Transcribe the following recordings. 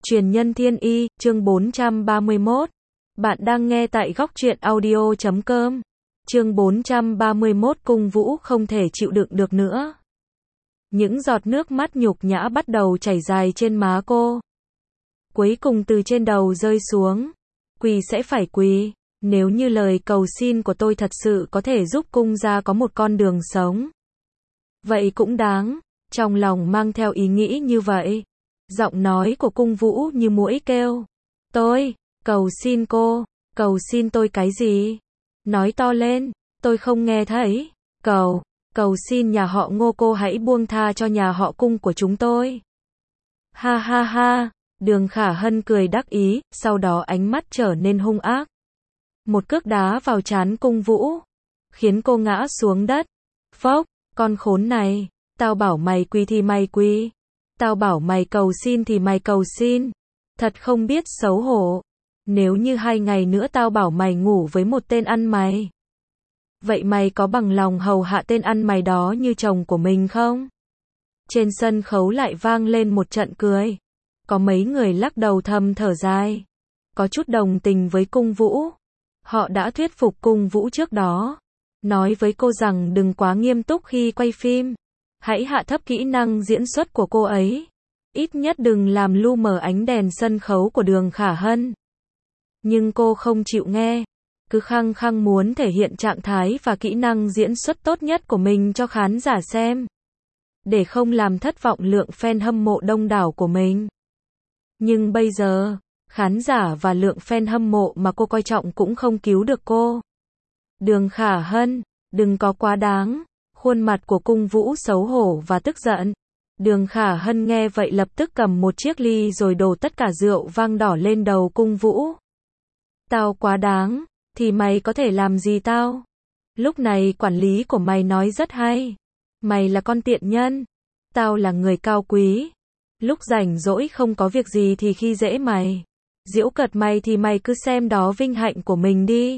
Truyền nhân thiên y, chương 431. Bạn đang nghe tại góc truyện audio.com. Chương 431 Cung Vũ không thể chịu đựng được nữa. Những giọt nước mắt nhục nhã bắt đầu chảy dài trên má cô. Cuối cùng từ trên đầu rơi xuống. Quỳ sẽ phải quỳ. Nếu như lời cầu xin của tôi thật sự có thể giúp cung gia có một con đường sống, vậy cũng đáng. Trong lòng mang theo ý nghĩ như vậy, giọng nói của Cung Vũ như muỗi kêu. Tôi, cầu xin cô, cầu xin tôi cái gì? Nói to lên, tôi không nghe thấy. Cầu xin nhà họ Ngô cô hãy buông tha cho nhà họ Cung của chúng tôi. Ha ha ha, Đường Khả Hân cười đắc ý, sau đó ánh mắt trở nên hung ác. Một cước đá vào trán Cung Vũ, khiến cô ngã xuống đất. Phốc, con khốn này, tao bảo mày quỳ thì mày quỳ. Tao bảo mày cầu xin thì mày cầu xin. Thật không biết xấu hổ. Nếu như 2 ngày nữa tao bảo mày ngủ với một tên ăn mày, vậy mày có bằng lòng hầu hạ tên ăn mày đó như chồng của mình không? Trên sân khấu lại vang lên một trận cười. Có mấy người lắc đầu thầm thở dài, có chút đồng tình với Cung Vũ. Họ đã thuyết phục Cung Vũ trước đó, nói với cô rằng đừng quá nghiêm túc khi quay phim. Hãy hạ thấp kỹ năng diễn xuất của cô ấy. Ít nhất đừng làm lu mờ ánh đèn sân khấu của Đường Khả Hân. Nhưng cô không chịu nghe, cứ khăng khăng muốn thể hiện trạng thái và kỹ năng diễn xuất tốt nhất của mình cho khán giả xem, để không làm thất vọng lượng fan hâm mộ đông đảo của mình. Nhưng bây giờ, khán giả và lượng fan hâm mộ mà cô coi trọng cũng không cứu được cô. Đường Khả Hân, đừng có quá đáng. Khuôn mặt của Cung Vũ xấu hổ và tức giận. Đường Khả Hân nghe vậy lập tức cầm một chiếc ly rồi đổ tất cả rượu vang đỏ lên đầu Cung Vũ. Tao quá đáng, thì mày có thể làm gì tao? Lúc này quản lý của mày nói rất hay. Mày là con tiện nhân. Tao là người cao quý. Lúc rảnh rỗi không có việc gì thì khi dễ mày, giễu cợt mày thì mày cứ xem đó vinh hạnh của mình đi.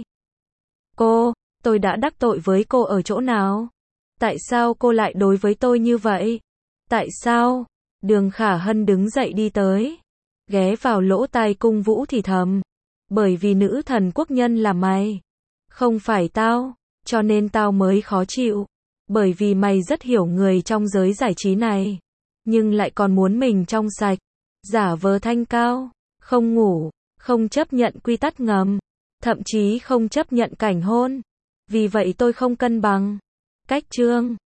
Tôi đã đắc tội với cô ở chỗ nào? Tại sao cô lại đối với tôi như vậy? Tại sao? Đường Khả Hân đứng dậy đi tới, ghé vào lỗ tai Cung Vũ thì thầm. Bởi vì nữ thần quốc nhân là mày, không phải tao, cho nên tao mới khó chịu. Bởi vì mày rất hiểu người trong giới giải trí này, nhưng lại còn muốn mình trong sạch, giả vờ thanh cao, không ngủ, không chấp nhận quy tắc ngầm, thậm chí không chấp nhận cảnh hôn. Vì vậy tôi không cân bằng. Cách chương